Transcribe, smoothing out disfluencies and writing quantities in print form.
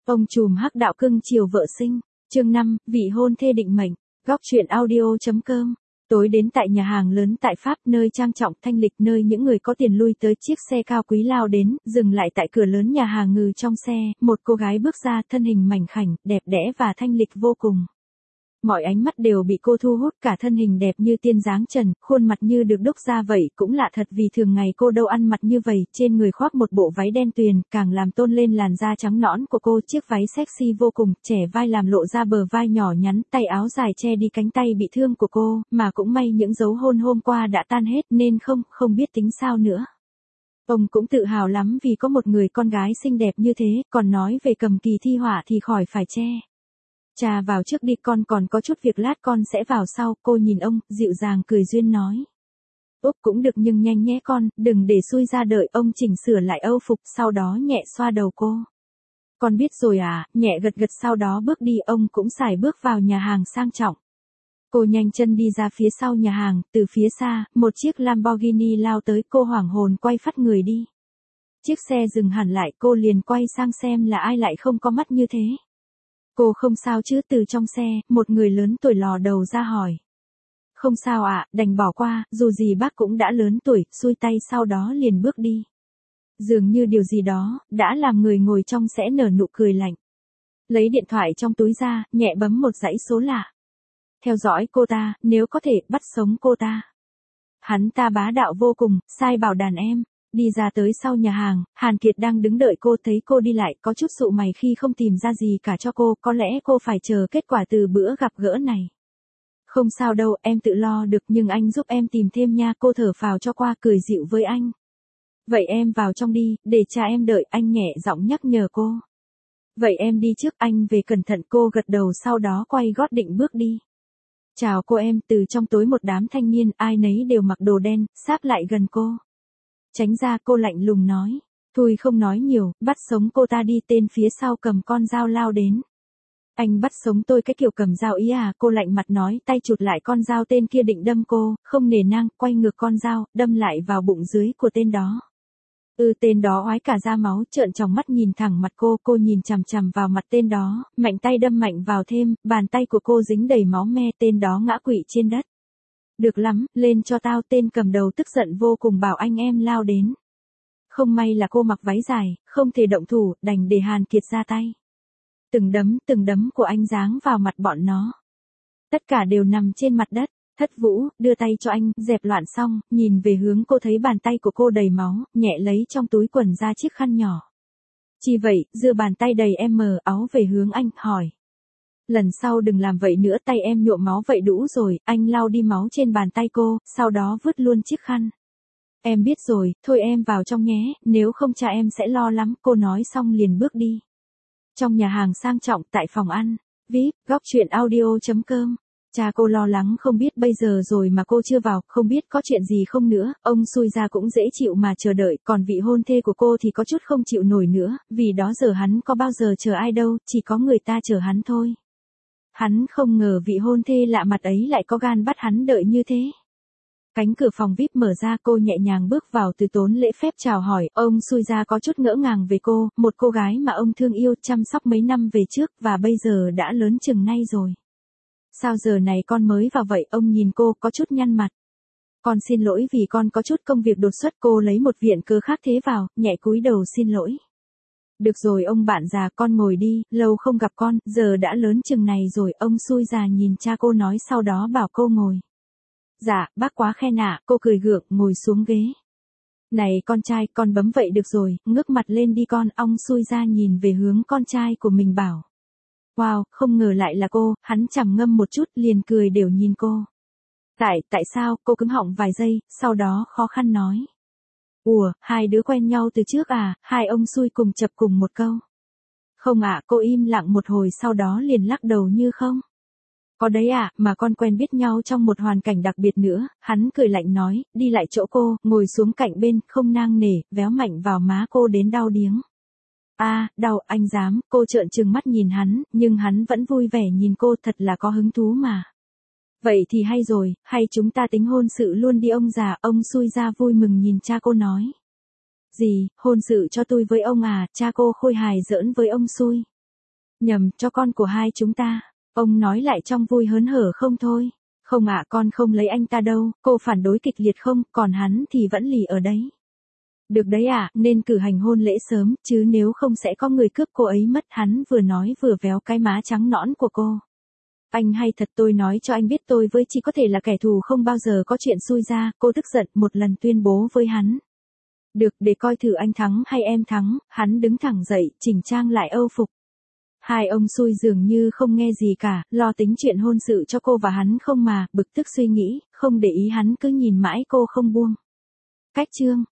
Ông trùm hắc đạo cưng chiều vợ sinh. Chương 5, vị hôn thê định mệnh. Góc truyện audio.com. Tối đến tại nhà hàng lớn tại Pháp, nơi trang trọng thanh lịch, nơi những người có tiền lui tới, chiếc xe cao quý lao đến, dừng lại tại cửa lớn nhà hàng. Ngừ trong xe, một cô gái bước ra, thân hình mảnh khảnh, đẹp đẽ và thanh lịch vô cùng. Mọi ánh mắt đều bị cô thu hút, cả thân hình đẹp như tiên dáng trần, khuôn mặt như được đúc ra vậy. Cũng lạ thật vì thường ngày cô đâu ăn mặc như vậy, trên người khoác một bộ váy đen tuyền, càng làm tôn lên làn da trắng nõn của cô. Chiếc váy sexy vô cùng, trẻ vai làm lộ ra bờ vai nhỏ nhắn, tay áo dài che đi cánh tay bị thương của cô, mà cũng may những dấu hôn hôm qua đã tan hết nên không biết tính sao nữa. Ông cũng tự hào lắm vì có một người con gái xinh đẹp như thế, còn nói về cầm kỳ thi họa thì khỏi phải che. Cha vào trước đi, con còn có chút việc lát con sẽ vào sau. Cô nhìn ông, dịu dàng cười duyên nói. Úp cũng được nhưng nhanh nhé con, đừng để xui ra đợi. Ông chỉnh sửa lại âu phục, sau đó nhẹ xoa đầu cô. Con biết rồi à, nhẹ gật gật sau đó bước đi. Ông cũng sải bước vào nhà hàng sang trọng. Cô nhanh chân đi ra phía sau nhà hàng, từ phía xa, một chiếc Lamborghini lao tới. Cô hoảng hồn quay phắt người đi. Chiếc xe dừng hẳn lại, cô liền quay sang xem là ai lại không có mắt như thế. Cô không sao chứ? Từ trong xe, một người lớn tuổi lò đầu ra hỏi. Không sao ạ, đành bỏ qua, dù gì bác cũng đã lớn tuổi, xuôi tay sau đó liền bước đi. Dường như điều gì đó, đã làm người ngồi trong sẽ nở nụ cười lạnh. Lấy điện thoại trong túi ra, nhẹ bấm một dãy số lạ. Theo dõi cô ta, nếu có thể, bắt sống cô ta. Hắn ta bá đạo vô cùng, sai bảo đàn em. Đi ra tới sau nhà hàng, Hàn Kiệt đang đứng đợi cô, thấy cô đi lại, có chút sụ mày khi không tìm ra gì cả cho cô, có lẽ cô phải chờ kết quả từ bữa gặp gỡ này. Không sao đâu, em tự lo được, nhưng anh giúp em tìm thêm nha. Cô thở phào cho qua, cười dịu với anh. Vậy em vào trong đi, để cha em đợi. Anh nhẹ giọng nhắc nhở cô. Vậy em đi trước, anh về cẩn thận. Cô gật đầu sau đó quay gót định bước đi. Chào cô em. Từ trong tối một đám thanh niên, ai nấy đều mặc đồ đen, sáp lại gần cô. Tránh ra, cô lạnh lùng nói. Thôi không nói nhiều, bắt sống cô ta đi. Tên phía sau cầm con dao lao đến. Anh bắt sống tôi cái kiểu cầm dao ý à? Cô lạnh mặt nói, tay chụt lại con dao. Tên kia định đâm cô, không nề nang, quay ngược con dao, đâm lại vào bụng dưới của tên đó. Tên đó oái cả da máu, trợn tròng mắt nhìn thẳng mặt cô nhìn chằm chằm vào mặt tên đó, mạnh tay đâm mạnh vào thêm, bàn tay của cô dính đầy máu me. Tên đó ngã quỵ trên đất. Được lắm, lên cho tao. Tên cầm đầu tức giận vô cùng bảo anh em lao đến. Không may là cô mặc váy dài, không thể động thủ, đành để Hàn Kiệt ra tay. Từng đấm của anh giáng vào mặt bọn nó. Tất cả đều nằm trên mặt đất. Thất Vũ, đưa tay cho anh, dẹp loạn xong, nhìn về hướng cô thấy bàn tay của cô đầy máu, nhẹ lấy trong túi quần ra chiếc khăn nhỏ. Chỉ vậy, giơ bàn tay đầy áo về hướng anh, hỏi. Lần sau đừng làm vậy nữa, tay em nhuộm máu vậy đủ rồi. Anh lau đi máu trên bàn tay cô, sau đó vứt luôn chiếc khăn. Em biết rồi, thôi em vào trong nhé, nếu không cha em sẽ lo lắm. Cô nói xong liền bước đi. Trong nhà hàng sang trọng, tại phòng ăn VIP, góc truyện audio.com. Cha cô lo lắng không biết bây giờ rồi mà cô chưa vào, không biết có chuyện gì không nữa. Ông xui ra cũng dễ chịu mà chờ đợi, còn vị hôn thê của cô thì có chút không chịu nổi nữa, vì đó giờ hắn có bao giờ chờ ai đâu, chỉ có người ta chờ hắn thôi. Hắn không ngờ vị hôn thê lạ mặt ấy lại có gan bắt hắn đợi như thế. Cánh cửa phòng VIP mở ra, cô nhẹ nhàng bước vào, từ tốn lễ phép chào hỏi. Ông xui ra có chút ngỡ ngàng về cô, một cô gái mà ông thương yêu chăm sóc mấy năm về trước, và bây giờ đã lớn chừng nay rồi. Sao giờ này con mới vào vậy? Ông nhìn cô có chút nhăn mặt. Con xin lỗi vì con có chút công việc đột xuất. Cô lấy một viện cớ khác thế vào, nhẹ cúi đầu xin lỗi. Được rồi ông bạn già, con ngồi đi, lâu không gặp con, giờ đã lớn chừng này rồi. Ông xui già nhìn cha cô nói, sau đó bảo cô ngồi. Dạ, bác quá khen ạ. Cô cười gượng, ngồi xuống ghế. Này con trai, con bấm vậy được rồi, ngước mặt lên đi con. Ông xui ra nhìn về hướng con trai của mình bảo. Wow, không ngờ lại là cô. Hắn trầm ngâm một chút, liền cười đều nhìn cô. Tại sao? Cô cứng họng vài giây, sau đó khó khăn nói. Ủa, hai đứa quen nhau từ trước à? Hai ông xui cùng chập cùng một câu. Không ạ. Cô im lặng một hồi sau đó liền lắc đầu như không. Có đấy ạ, mà con quen biết nhau trong một hoàn cảnh đặc biệt nữa. Hắn cười lạnh nói, đi lại chỗ cô, ngồi xuống cạnh bên, không nang nể, véo mạnh vào má cô đến đau điếng. Đau, anh dám. Cô trợn trừng mắt nhìn hắn, nhưng hắn vẫn vui vẻ nhìn cô, thật là có hứng thú mà. Vậy thì hay rồi, hay chúng ta tính hôn sự luôn đi ông già. Ông xui ra vui mừng nhìn cha cô nói. Gì, hôn sự cho tôi với ông à? Cha cô khôi hài giỡn với ông xui. Nhầm, cho con của hai chúng ta. Ông nói lại trong vui hớn hở không thôi. Không ạ, con không lấy anh ta đâu, cô phản đối kịch liệt không, còn hắn thì vẫn lì ở đấy. Được đấy ạ, nên cử hành hôn lễ sớm, chứ nếu không sẽ có người cướp cô ấy mất. Hắn vừa nói vừa véo cái má trắng nõn của cô. Anh hay thật, tôi nói cho anh biết tôi với chị có thể là kẻ thù, không bao giờ có chuyện xui ra. Cô tức giận một lần tuyên bố với hắn. Được, để coi thử anh thắng hay em thắng. Hắn đứng thẳng dậy, chỉnh trang lại âu phục. Hai ông xui dường như không nghe gì cả, lo tính chuyện hôn sự cho cô và hắn không mà, bực tức suy nghĩ, không để ý hắn cứ nhìn mãi cô không buông. Cách chương